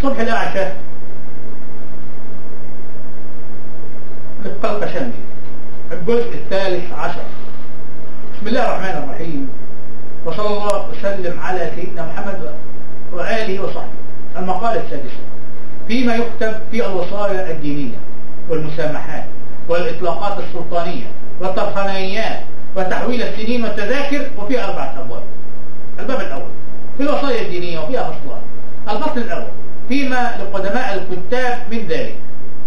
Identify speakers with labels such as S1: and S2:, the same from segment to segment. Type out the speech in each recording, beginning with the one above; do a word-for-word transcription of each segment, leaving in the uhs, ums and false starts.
S1: الصبح لقى شاه القلقشندي الجزء الثالث عشر. بسم الله الرحمن الرحيم، وصلى الله وسلم على سيدنا محمد وآله وصحبه. المقالة السادسة فيما يكتب في الوصايا الدينية والمسامحات والإطلاقات السلطانية والطرخانيات وتحويل السنين والتذاكر، وفي أربعة أبواب. الباب الأول في الوصايا الدينية وفيها فصلان. الفصل الأول فيما لقدماء الكتاب من ذلك.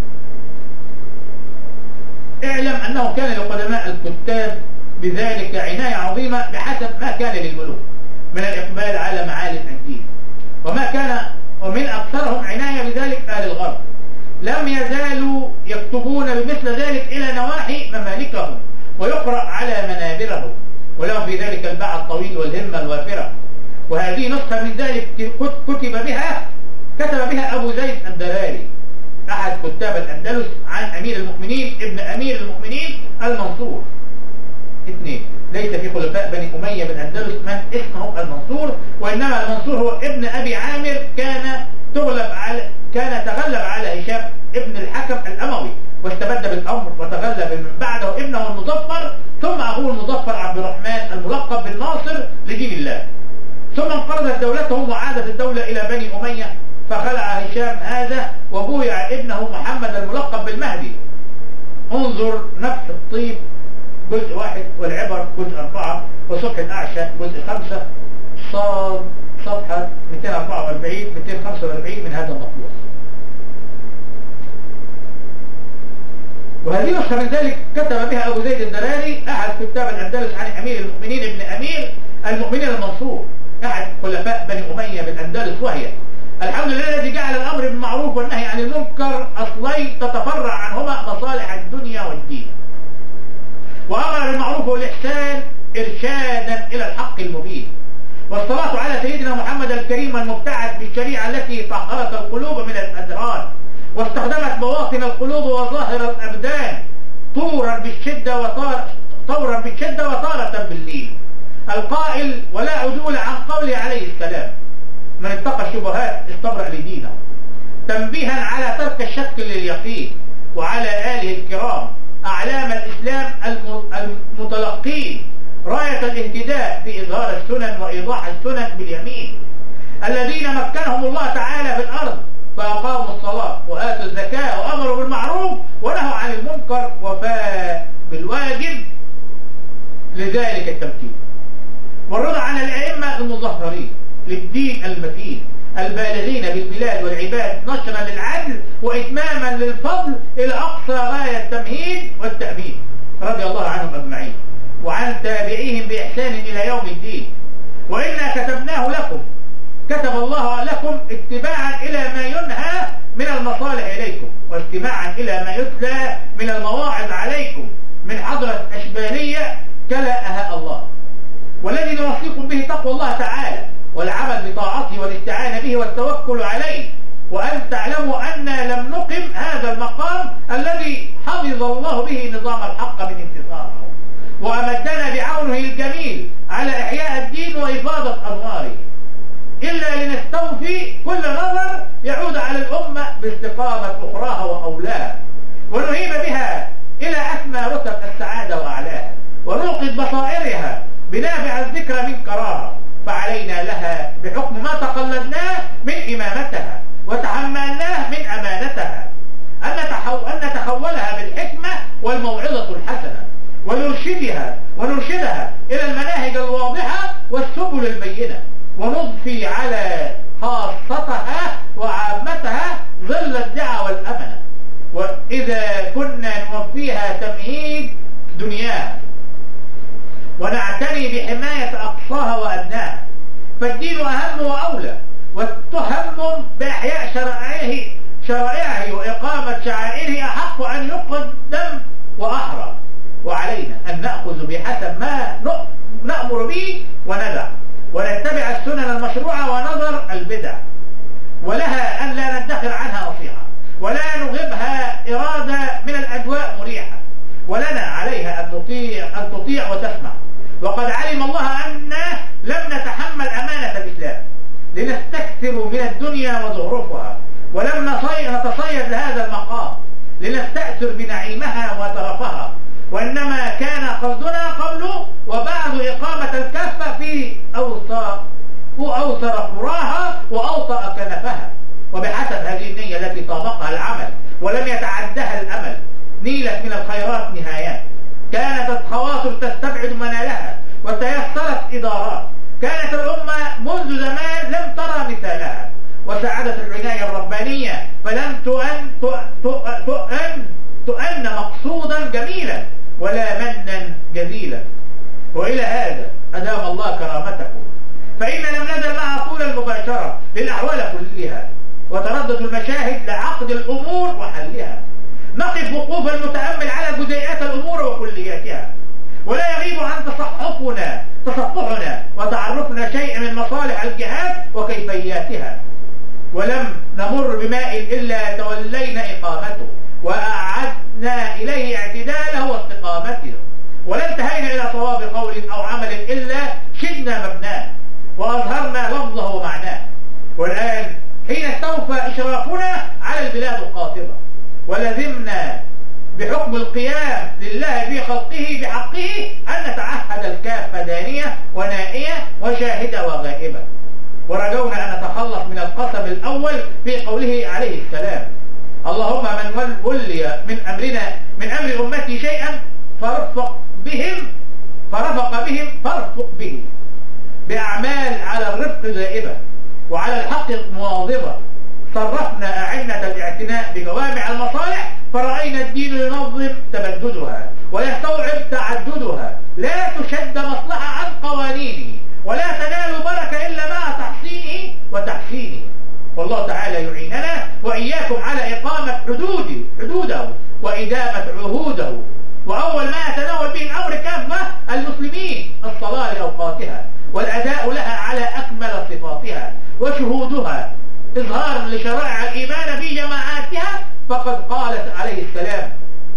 S1: اعلم أنه كان لقدماء الكتاب بذلك عناية عظيمة بحسب ما كان للملوك من الإقبال على معالم الدين، وما كان ومن أكثرهم عناية بذلك أهل الغرب. لم يزالوا يكتبون بمثل ذلك إلى نواحي ممالكهم ويقرأ على منابرهم، ولهم في ذلك الباع الطويل والهمة الوافرة. وهذه نسخة من ذلك كتب بها كتب بها أبو زيد الدراري أحد كتاب الأندلس عن أمير المؤمنين ابن أمير المؤمنين المنصور. اثنين، ليس في خلفاء بني أمية بالأندلس من اسمه المنصور، وإنما المنصور هو ابن أبي عامر، كان تغلب على كان تغلب على هشام ابن الحكم الأموي واستبد بالأمر، وتغلب من بعده ابنه المظفر، ثم أبوه المظفر عبد الرحمن الملقب بالناصر لدين الله. ثم انقرضت دولتهم وعادت الدولة إلى بني أمية، فخلع هشام هذا وبويع ابنه محمد الملقب بالمهدي. انظر نفح الطيب جزء واحد، والعبر جزء أربعة، وصبح الأعشى جزء خمسة، صاد صفحة مئتين وأربعة وأربعين مئتين وخمسة وأربعين من هذا المطبوع. وهذه نسخة من ذلك كتب بها أبو زيد الدراري أحد كتاب الأندلس عن أمير المؤمنين ابن أمير المؤمنين المنصور أحد خلفاء بني أمية بالأندلس. وهي: الحمد لله الذي جعل الأمر بالمعروف والنهي عن المنكر أصلين تتفرع عنهما مصالح الدنيا والدين، وأمر بالمعروف والإحسان إرشادا إلى الحق المبين، والصلاة على سيدنا محمد الكريم المبتعث بالشريعة التي طهرت القلوب من الأذهان واستخدمت بواطن القلوب وظاهر الأبدان طورا بالشدة وطار طورا بالشدة وطارة بالليل. القائل: ولا عدول عن قوله عليه السلام: من اتقى الشبهات استبرأ لدينه، تنبيها على ترك الشك لليقين، وعلى آله الكرام أعلام الإسلام المتلقين راية الاهتداء في إظهار السنن وإيضاح السنن باليمين، الذين مكنهم الله تعالى في الأرض فأقاموا الصلاة وآتوا الزكاة وأمروا بالمعروف ونهوا عن المنكر وفاء بالواجب لذلك التمكين، والرضا عن الأئمة المظهرين للدين المتين البالغين بالبلاد والعباد نشرا للعدل وإتماما للفضل إلى أقصى غاية التمهيد والتأمين، رضي الله عنهم أجمعين وعن تابعيهم بإحسان إلى يوم الدين. وإنا كتبناه لكم، كتب الله لكم اتباعا إلى ما ينهى من المصالح إليكم، واستماعا إلى ما يتلى من المواعظ عليكم من حضرة أشبالية كلاءها الله، والذي نوصيكم به تقوى الله تعالى والعمل بطاعته والاستعانة به والتوكل عليه، وأن تعلموا أننا لم نقم هذا المقام الذي حفظ الله به نظام الحق من انتصاره، وأمدنا بعونه الجميل على إحياء الدين وإفاضة أنواره، إلا لنستوفي كل نظر يعود على الأمة باستقامة أخراها وأولاها، ونهيب بها إلى أسمى رتب السعادة وأعلاها، ونوقظ بصائرها بنافع الذكر من كراها. فعلينا لها بحكم ما تقلدناه من إمامتها وتحملناه من أمانتها أن أن نتحولها بالحكمة والموعظة الحسنة، ونرشدها ونرشدها إلى المناهج الواضحة والسبل البينة، ونضفي على خاصتها وعامتها ظل الدعوة والأمنة، وإذا كنا نوفيها تمهيد دنياها ونعتني بحماية أقصاها وأدناها، فالدين أهم وأولى، والتهم بإحياء شرائعه شرائعه وإقامة شعائره أحق أن يقدم وأحرى، وعلينا أن نأخذ بحسب ما نأمر به وندع، ونتبع السنن المشروعة ونظر البدع، ولها أن لا ندخر عنها نصيحة ولا نغبها إرادة من الأجواء مريحة، ولنا عليها أن نطيع, أن تطيع وتسمع. وقد علم الله أننا لم نتحمل أمانة الإسلام لنستكثر من الدنيا وزخرفها ولم نتصيد لهذا المقام لنستأثر بنعيمها وترفها، وإنما كان قصدنا قبله وبعد إقامة الكفة في أوسط وأوسر قراها وأوطأ كنفها، وبحسب هذه النية التي طابقها العمل ولم يتعدها الأمل نيلت من الخيرات نهايات. كانت الخواطر تستبعد منالها وتيسرت إدارات. كانت الأمة منذ زمان لم ترى مثالها، وساعدت العناية الربانية فلم تؤن تؤن تؤن مقصودا جميلا ولا منا جزيلا. وإلى هذا أدام الله كرامتكم، فإن لم نزل معها طول المباشرة للأحوال كلها وتردد المشاهد لعقد الأمور وحلها. نقف وقوف المتأمل على جزيئات الأمور وكلياتها، ولا يغيب عن تصحفنا تصفحنا وتعرفنا شيء من مصالح الجهات وكيفياتها. ولم نمر بماء إلا تولينا إقامته وأعدنا إليه اعتداله واستقامته، ولا انتهينا إلى صواب قول أو عمل إلا شدنا مبناه وأظهرنا لفظه ومعناه. والآن حين استوفى إشرافنا على البلاد القاطبة ولزمنا بحكم القيام لله في خلقه بحقه أن نتعهد الكافة دانية ونائية وشاهدة وغائبة. ورجونا أن نتخلص من القسم الأول في قوله عليه السلام: اللهم من ولي من أمرنا من أمر أمتي شيئا فارفق بهم فرفق بهم فارفق به، بأعمال على الرفق دائبة وعلى الحق مواظبة. صرفنا أعنة الاعتناء بجوامع المصالح فرأينا الدين ينظم تبددها ويستوعب تعددها، لا تشد مصلحة عن قوانينه ولا تنال بركة إلا مع تحسينه وتحسينه. والله تعالى يعيننا وإياكم على إقامة حدوده حدوده وإدامة عهوده. وأول ما يتناول به الأمر كافة المسلمين الصلاة لأوقاتها والأداء لها على أكمل صفاتها وشهودها إظهارا لشرائع الإيمان في جماعاتها. فقد قالت عليه السلام: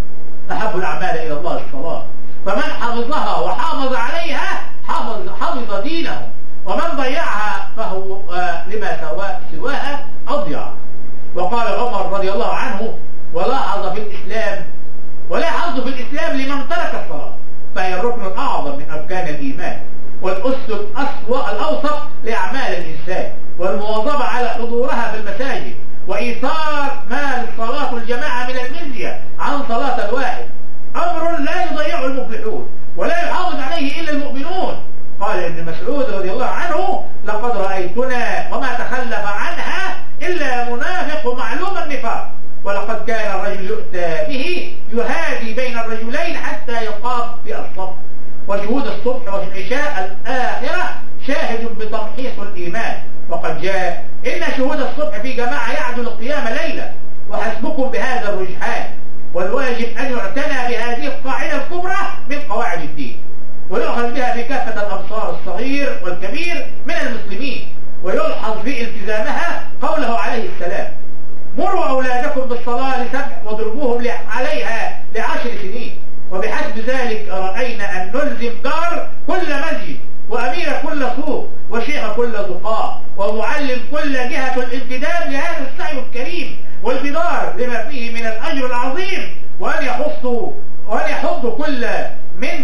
S1: أحب الأعمال إلى الله الصلاة، فمن حفظها وحافظ عليها حفظ, حفظ دينه، ومن ضيعها فهو لما سواها أضيع. وقال عمر رضي الله عنه: ولاحظ في الإسلام ولاحظ في الإسلام لمن ترك الصلاة، فهي الركن الأعظم من أركان الإيمان والأس الأوسط لأعمال الإنسان، والمواظبة على حضورها في المساجد وإيثار ما للصلاة الجماعة من المزية عن صلاة الواحد أمر لا يضيعه المفلحون ولا يحافظ عليه إلا المؤمنون. قال ابن مسعود رضي الله عنه: لقد رأيتنا وما تخلف عنها إلا منافق معلوم النفاق، ولقد كان الرجل يؤتى به يهادي بين الرجلين حتى يقام في الصف. وشهود الصبح والعشاء الآخرة شاهد بتمحيص الإيمان، وقد جاء إن شهود الصبح في جماعة يعدل القيام ليلة، وحسبكم بهذا الرجحان. والواجب أن يعتنى بهذه القاعدة الكبرى من قواعد الدين، ويؤخذ بها في كافة الأبصار الصغير والكبير من المسلمين، ويلحظ في التزامها قوله عليه السلام: مروا أولادكم بالصلاة لسبع واضربوهم عليها لعشر سنين. وبحسب ذلك رأينا أن نلزم دار كل مسجد وأمير كل سوق وشيخ كل زقاق ومعلم كل جهة الانتداب لهذا السعي الكريم والبدار لما فيه من الأجر العظيم، وأن يحض وأن يحض كل من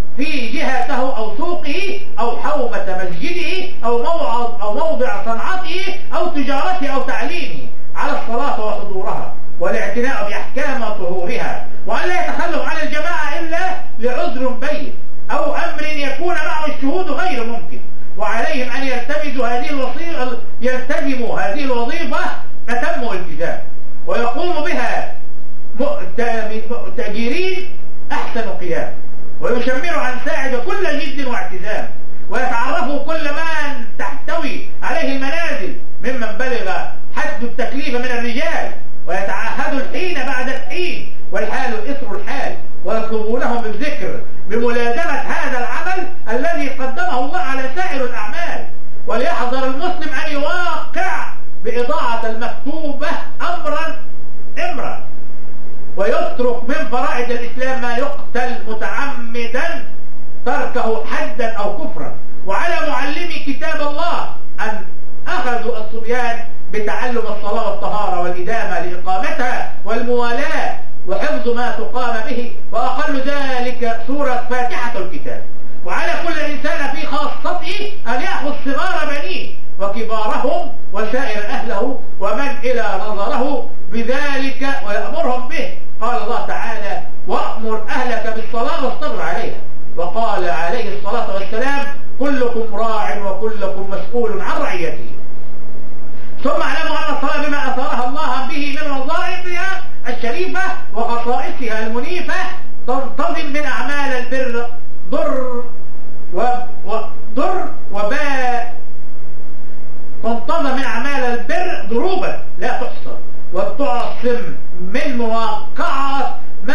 S1: في جهته أو سوقه أو حومة مسجده أو موعظ أو موضع صنعته أو تجارته أو تعليمه على الصلاة وحضورها والاعتناء بأحكام طهورها، وأن لا يتخلف عن الجماعة إلا لعذر بين أو أمر يكون معه الشهود غير ممكن. وعليهم أن يلتمسوا هذه الوظيفة يلتزموا هذه الوظيفة أتم التزام، ويقوم بها مؤتجرين أحسن قيام، ويشمر عن ساعد كل جد واعتزام، ويتعرفوا كل من تحتوي عليه المنازل ممن بلغ حد التكليف من الرجال، ويتعهدوا الحين بعد الحين والحال إثر الحال، ويطلبونهم بالذكر بملازمة هذا العمل الذي قدمه الله على سائر الأعمال. وليحذر المسلم أن يواقع بإضاعة المكتوبة أمرا إمرا، ويترك من فرائض الإسلام ما يقتل متعمدا تركه حدا أو كفرا. وعلى معلمي كتاب الله أن أخذوا الصبيان بتعلم الصلاة والطهارة والإدامة لإقامتها والموالاة وحفظ ما تقام به، وأقل ذلك سورة فاتحة الكتاب. وعلى كل إنسان في خاصته أن يأخذ صغار بنيه وكبارهم وسائر أهله ومن إلى نظره بذلك ويأمرهم به. قال الله تعالى: وأمر أهلك بالصلاة واصطبر عليها. وقال عليه الصلاة والسلام: كلكم راع وكلكم مسؤول عن رعيته. ثم اعلموا أن الصلاة بما أثارها الله به من وظائفها الشريفة وخصائصها المنيفة تنتظم من أعمال البر ضر وضر وباء تنتظم من أعمال البر ضروبا لا تحصى، وتعصم من مواقعة ما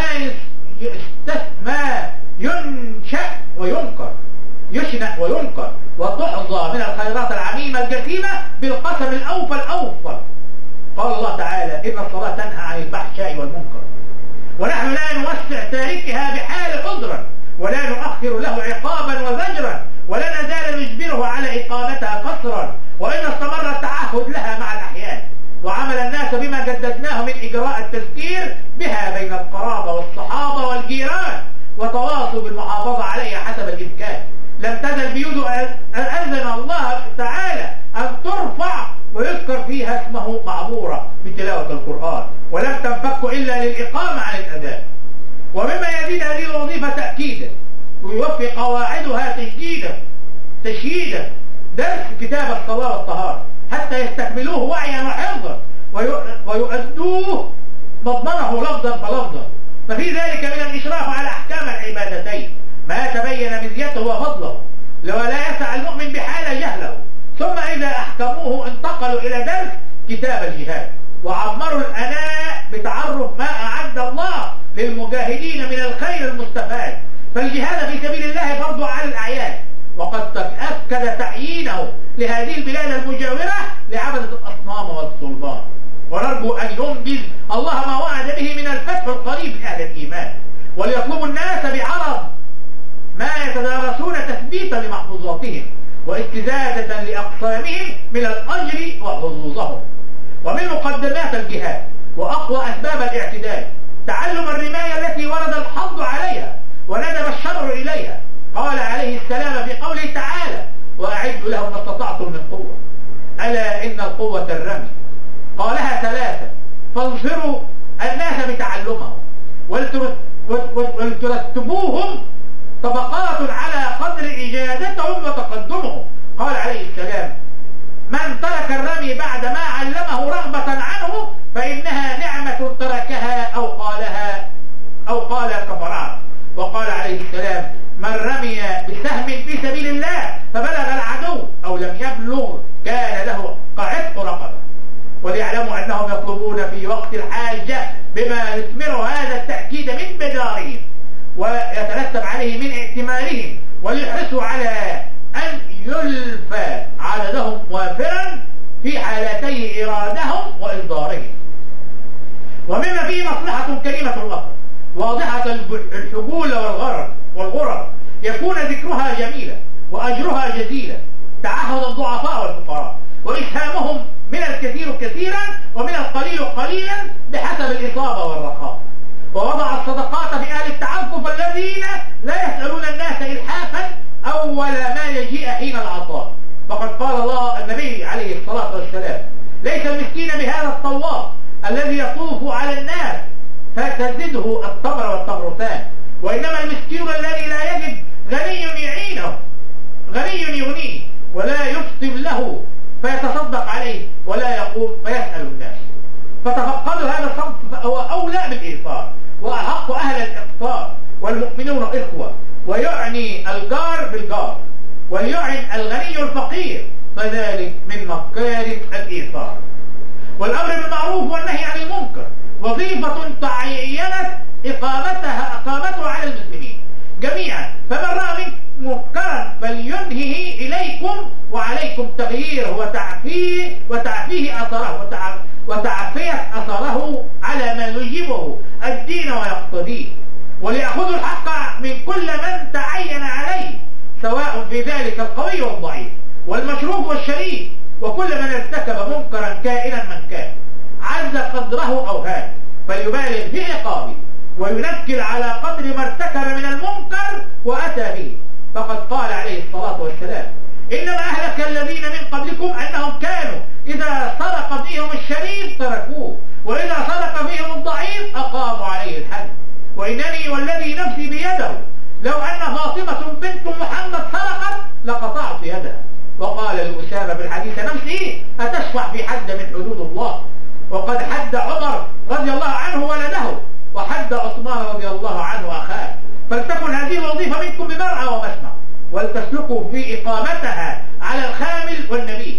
S1: ما ينشأ وينكر يشنأ وينكر، وتحظى من الخيرات العميمة الجسيمة بالقسم الأوفى الأوفى. قال الله تعالى: إن الصلاة تنهى عن الفحشاء والمنكر. ونحن لا نوسع تاركها بحال عذرا، ولا نؤخر له عقابا وزجرا، ولا نزال نجبره على إقامتها قصرا، وإن استمر التعهد لها مع الأحيان، وعمل الناس بما جددناه من إجراء التذكير بها بين القرابة والصحابة والجيران، وتواصوا بالمحافظة عليها حسب الإمكان. لم تزل بيود أذن الله تعالى أن ترفع ويذكر فيها اسمه معمورة بتلاوة القرآن، ولم تنفك إلا للإقامة عن الأذان. ومما يزيد هذه الوظيفة تأكيدا ويوفي قواعدها تشديدا تشييدا درس كتاب الصلاة والطهارة حتى يستكملوه وعيا وحفظا ويؤدوه مضمنه لفظا فلفظا. ففي ذلك من الإشراف على أحكام العبادتين ما تبين مزيته وفضله، ولا يسع المؤمن بحال جهله. ثم إذا أحكموه انتقلوا إلى درس كتاب الجهاد، وعمروا الأناء بتعرف ما أعد الله للمجاهدين من الخير المستفاد. فالجهاد في سبيل الله فرض على الأعيان، وقد تأكد تعيينه لهذه البلاد المجاورة لعبدة الأصنام والصلبان. ونرجو أن ينجز الله ما وعد به من الفتح القريب لأهل الإيمان، وليطلب الناس بعرض ما يتدارسون تثبيتا لمحفوظاتهم واستزادة لأقسامهم من الأجر وحظوظهم. ومن مقدمات الجهاد وأقوى أسباب الاعتدال تعلم الرماية التي ورد الحظ عليها وندب الشرع إليها. قال عليه السلام في قوله تعالى: وأعدوا لهم ما استطعتم من قوة. ألا إن القوة الرمي. قالها ثلاثة: فانصروا الناس بتعلمهم ولترتبوهم طبقات على قدر إجادتهم وتقدمهم. قال عليه السلام: من ترك الرمي بعد ما علمه رغبة عنه فإنها نعمة تركها أو قالها أو قال كفرها. وقال عليه السلام: من رمي بسهم في سبيل الله فبلغ العدو أو لم يبلغ كان له قعدت رقبة. وليعلموا أنهم يطلبون في وقت الحاجة بما يثمر هذا التأكيد من بدارهم ويترتب عليه من ائتمارهم، وليحرصوا على أن يلفى عددهم وافرا في حالتي إرادهم وإصدارهم. ومما فيه مصلحة كريمة الأخر واضحة الحجول والغرر والغرر يكون ذكرها جميلا وأجرها جزيلا، تعهد الضعفاء والفقراء وإسهامهم من الكثير كثيرا ومن القليل قليلا بحسب الإصابة والرخاء. ووضع الصدقات في أهل التعفف الذين لا يسألون الناس إلحافا أول ما يجيء حين العطاء. فقد قال الله النبي عليه الصلاة والسلام: ليس المسكين بهذا الطواف الذي يطوف على الناس فتزده التمر والتمرتان، وإنما المسكين الذي لا يجد غني يعينه غني يغنيه ولا يفطن له فيتصدق عليه ولا يقوم فيسأل الناس. فتفقدوا هذا الصنف فهو أولى بالإيثار وأحق أهل الإقطار، والمؤمنون إخوة، ويعني الجار بالجار وليعن الغني الفقير، فذلك من مكارم الإيثار. والأمر بالمعروف والنهي عن المنكر وظيفة تعينت إقامتها أقامتها على المسلمين جميعا، فمن رأى منكرا فلينهه إليكم وعليكم تغييره وتعفيه وتعفيه أثره وتعفية أثره على ما يجيبه الدين ويقتضيه، وليأخذوا الحق من كل من تعين عليه، سواء في ذلك القوي والضعيف والمشروف والشريف وكل من ارتكب منكرا كائنا من كان عز قدره أو هان فليبالغ في عقابه وينكر على قدر ما ارتكب من المنكر وأتى به. فقد قال عليه الصلاة والسلام: إنما أهلك الذين من قبلكم أنهم كانوا إذا سرق فيهم الشريف تركوه، وإذا سرق فيهم الضعيف أقاموا عليه الحد. وإنني والذي نفسي بيده لو أن فاطمة بنت محمد سرقت لقطعت يدها. وقال لأسامة في الحديث نفسه: أتشفع في حد من حدود الله؟ وقد حد عمر رضي الله عنه ولده، وحد عثمان رضي الله عنه أخاه. فلتكن هذه الوظيفة منكم بمرعى ومسمع، ولتسلكوا في إقامتها على الخامل والنبي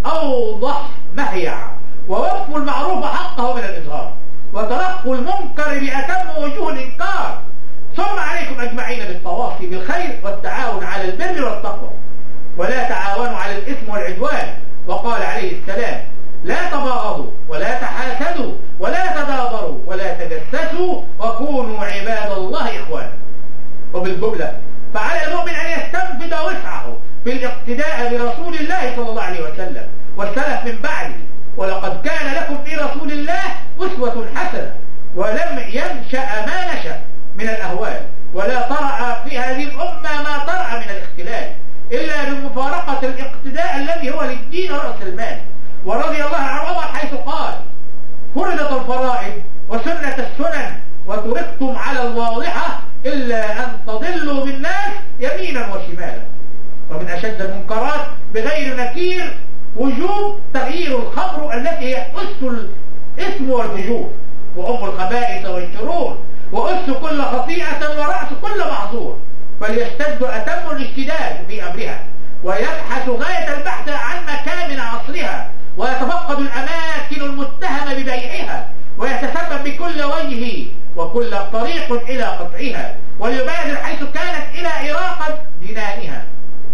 S1: أوضح مهيع، ووفوا المعروف حقه من الإظهار، وتلقوا المنكر بأتم وجوه الإنكار. ثم عليكم أجمعين بالتواصي بالخير والتعاون على البر والتقوى، ولا تعاونوا على الإثم والعدوان. وقال عليه السلام: لا تباغضوا ولا تحاسدوا ولا تدابروا ولا تجسسوا وكونوا عباد الله إخوانا. وبالجملة فعلى المؤمن أن يستنفذ وسعه في الاقتداء برسول الله صلى الله عليه وسلم والسلف من بعده. ولقد كان لكم في رسول الله أسوة حسنة، ولم ينشأ ما نشأ من الأهوال، ولا طرأ في هذه الأمة ما طرأ من الاختلال إلا بمفارقة الاقتداء الذي هو للدين رأس المال. ورضي الله عن عمر حيث قال: فرضت الفرائض وسنة السنن وتركتم على الواضحة إلا أن تضلوا بالناس يمينا وشمالا. ومن أشد المنكرات بغير نكير وجوب تغيير الخمر التي هي أس الإثم والفجور وأم الخبائث والشرور وأس كل خطيئة ورأس كل معصور. فليشتد أتم الاشتداد في أمرها، ويبحث غاية البحث عن مكامن عصرها، ويتفقد الأماكن المتهمة ببيعها، ويتسبب بكل وجه وكل طريق إلى قطعها، وليبادر حيث كانت إلى إراقة جنانها،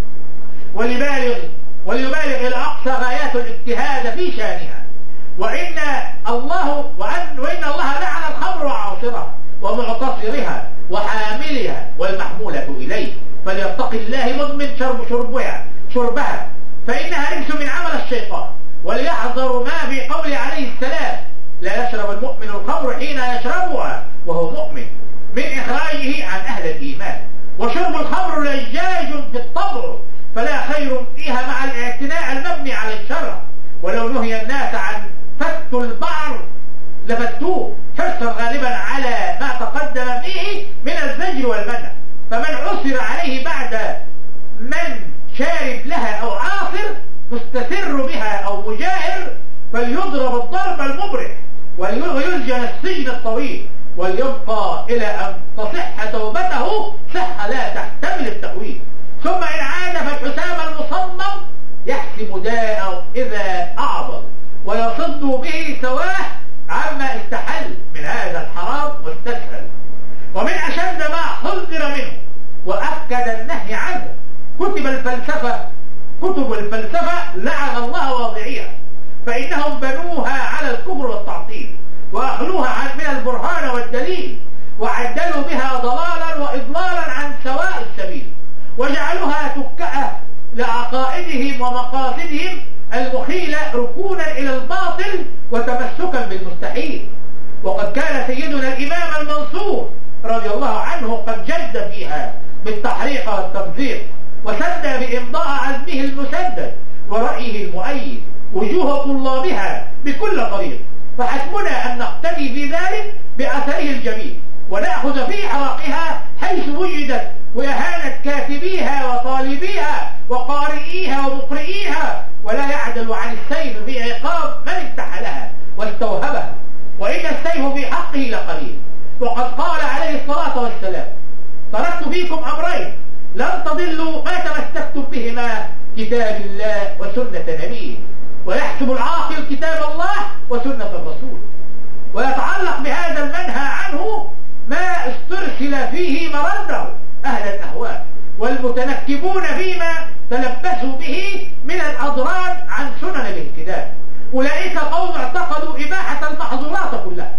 S1: وليبالغ وليبالغ إلى أقصى غايات الاجتهاد في شأنها. وإن الله وأن وإن الله لعن الخمر وعاصرها ومعتصرها وحاملها والمحمولة إليه، فليتق الله مدمن شرب شربها شربها فإنها رجس من عمل الشيطان. وليحذر ما في قوله عليه السلام: لا يشرب المؤمن الخمر حين يشربها وهو مؤمن، من إخراجه عن أهل الإيمان. وشرب الخمر لجاج في الطبع، فلا خير فيها مع الاعتناء المبني على الشرع. ولو نهي الناس عن فت البعر لفتوه، حرصا غالبا على ما تقدم فيه من الزجر والمنع. فمن عثر عليه بعد من شارب لها أو عاصر مستسر بها أو مجاهر فليضرب الضرب المبرح ويسجن السجن الطويل، وليبقى إلى أن تصح توبته صحة لا تحتمل التأويل. ثم إن عاد فالحسام المصمم يحسم داء إذا أعظم، ويصد به سواه عما استحل من هذا الحرام واستسهل. ومن أشد ما حذر منه وأكد النهي عنه كتب الفلسفة كتب الفلسفة لعن الله واضعيها، فإنهم بنوها على الكفر والتعطيل، وأخلوها عن من البرهان والدليل، وعدلوا بها ضلالا وإضلالا عن سواء السبيل، وجعلوها تكأة لعقائدهم ومقاصدهم المخيلة ركونا إلى الباطل وتمسكا بالمستحيل. وقد كان سيدنا الإمام المنصور رضي الله عنه قد جد فيها بالتحريق والتمزيق، وسد بإمضاء عزمه المسدد ورأيه المؤيد وجوه طلابها بكل طريق. فحسبنا أن نقتدي في ذلك بأثره الجميل، ونأخذ في حواقها حيث وجدت، وإهانة كاتبيها وطالبيها وقارئيها ومقرئيها، ولا يعدل عن السيف في عقاب من امتحلها واستوهبها، وإن السيف في حقه لقليل. وقد قال عليه الصلاة والسلام: تركت فيكم أمرين لن تضلوا ما تمسكتم بهما، كتاب الله وسنة نبيه. ويحسب العاقل كتاب الله وسنة الرسول، ويتعلق بهذا المنهى عنه ما استرسل فيه مرده أهل الأهواء والمتنكبون فيما تلبسوا به من الأضرار عن سنن الاهتداء. أولئك قوم اعتقدوا إباحة المحظورات كلها،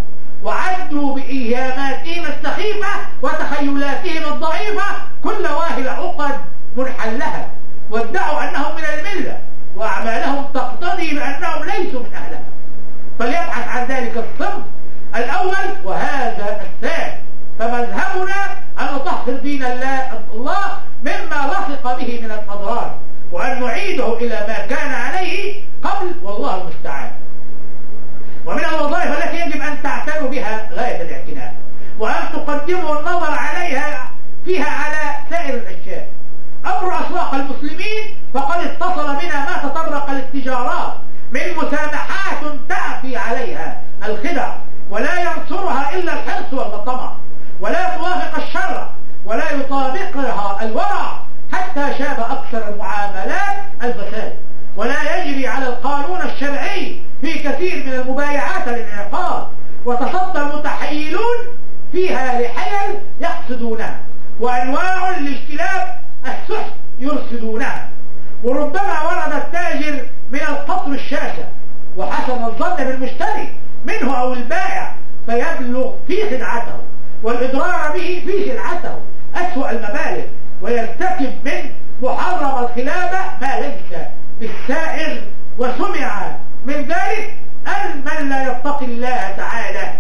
S1: وعدوا بإيهاماتهم السخيفة وتخيلاتهم الضعيفة كل واهل عقد منحلها، وادعوا أنهم من الملة، وأعمالهم تقتضي بأنهم ليسوا من أهلها، فليبحث عن ذلك الصنف الأول وهذا الثاني. فمذهبنا أن نطهر دين الله مما لصق به من الأضرار، وأن نعيده إلى ما كان عليه قبل، والله المستعان. ومن الوظائف التي يجب أن تعتنوا بها غاية الاعتناء، وأن تقدموا النظر عليها فيها على سائر الأشياء. أمر أسواق المسلمين فقد اتصل بنا ما تطرق للتجارات من مسامحات تأتي عليها الخدع، ولا ينصرها إلا الحرص والطمع، ولا توافق الشرع ولا يطابقها الورع، حتى شاب أكثر المعاملات الفساد، ولا يجري على القانون الشرعي في كثير من المبايعات للانعقاد، وتصدى المتحيلون فيها لحيل يقصدونها، وأنواع الاجتلاب السحت يرصدونها. وربما ورد التاجر من القطر الشاشة وحسن الظن بالمشتري منه أو البائع فيبلغ في خدعته والإضرار به في سلعته أسوأ المبالغ، ويرتكب من محرم الخلابة ما ليس بالسائغ. وسمع من ذلك أن من لا يتقي الله تعالى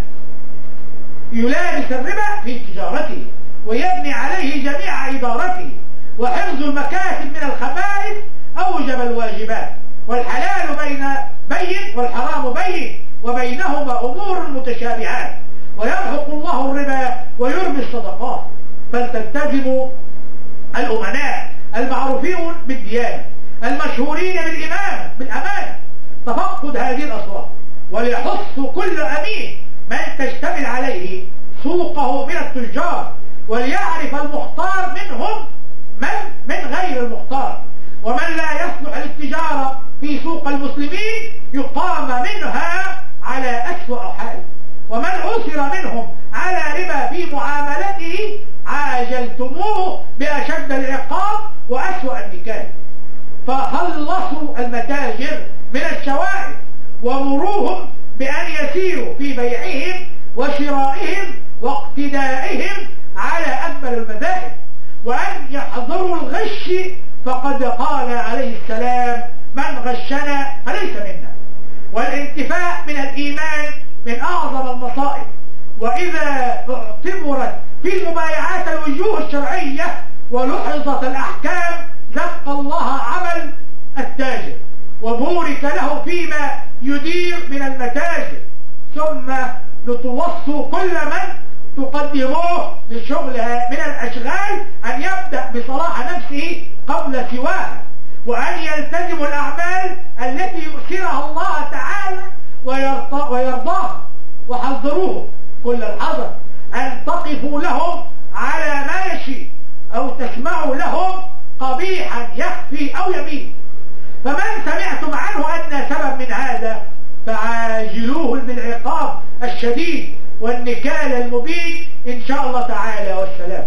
S1: يلابس الربا في تجارته ويبني عليه جميع إدارته، وحفظ المكاسب من الخبائث أوجب الواجبات، والحلال بين بين والحرام بين، وبينهما أمور متشابهات، ويمحق الله الربا ويربي الصدقات. فلتلتزموا الأمناء المعروفين بالديانة المشهورين بالإمامة بالأمانة تفقد هذه الأسواق، وليحث كل أمين من تشتمل عليه سوقه من التجار، وليعرف المختار منهم من من غير المختار، ومن لا يصلح للتجارة في سوق المسلمين يقام منها على أسوأ حال، ومن عثر منهم على ربا في معاملته عاجلتموه بأشد العقاب وأسوأ النكال. فخلصوا المتاجر من الشوائب، ومروهم بأن يسيروا في بيعهم وشرائهم واقتدائهم على أكمل المذاهب، وأن يحذروا الغش، فقد قال عليه السلام: من غشنا فليس منا. والانتفاء من الإيمان من أعظم المصائب، وإذا اعتبرت في المبايعات الوجوه الشرعية ولحظت الأحكام زق الله عمل التاجر وبورك له فيما يدير من المتاجر. ثم لتوصوا كل من تقدموه لشغلها من الأشغال أن يبدأ بصلاح نفسه قبل سواها، وأن يلتزموا الأعمال التي يؤثرها الله تعالى ويرضاها، وحذروه كل الحذر أن تقفوا لهم على ماشي أو تسمعوا لهم قبيحا يخفي أو يمين. فمن سمعتم عنه أدنى سبب من هذا فعاجلوه بالعقاب الشديد والنكال المبين إن شاء الله تعالى والسلام.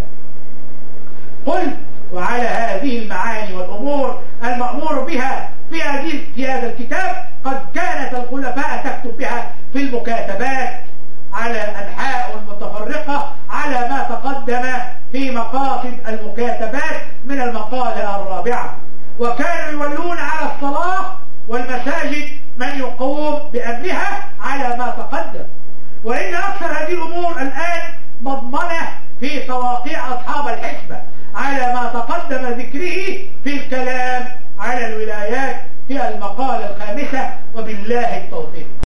S1: قلت: وعلى هذه المعاني والأمور المأمور بها في هذه في هذا الكتاب قد كانت الخلفاء تكتب بها في المكاتبات على أنحاء متفرقة على ما تقدم في مقاصد المكاتبات من المقالة الرابعة، وكانوا يولون على الصلاة والمساجد من يقوم بأمرها على ما تقدم. وإن أكثر هذه الأمور الآن مضمنة في تواقيع أصحاب الحسبة على ما تقدم ذكره في الكلام على الولايات في المقالة الخامسة، وبالله التوفيق.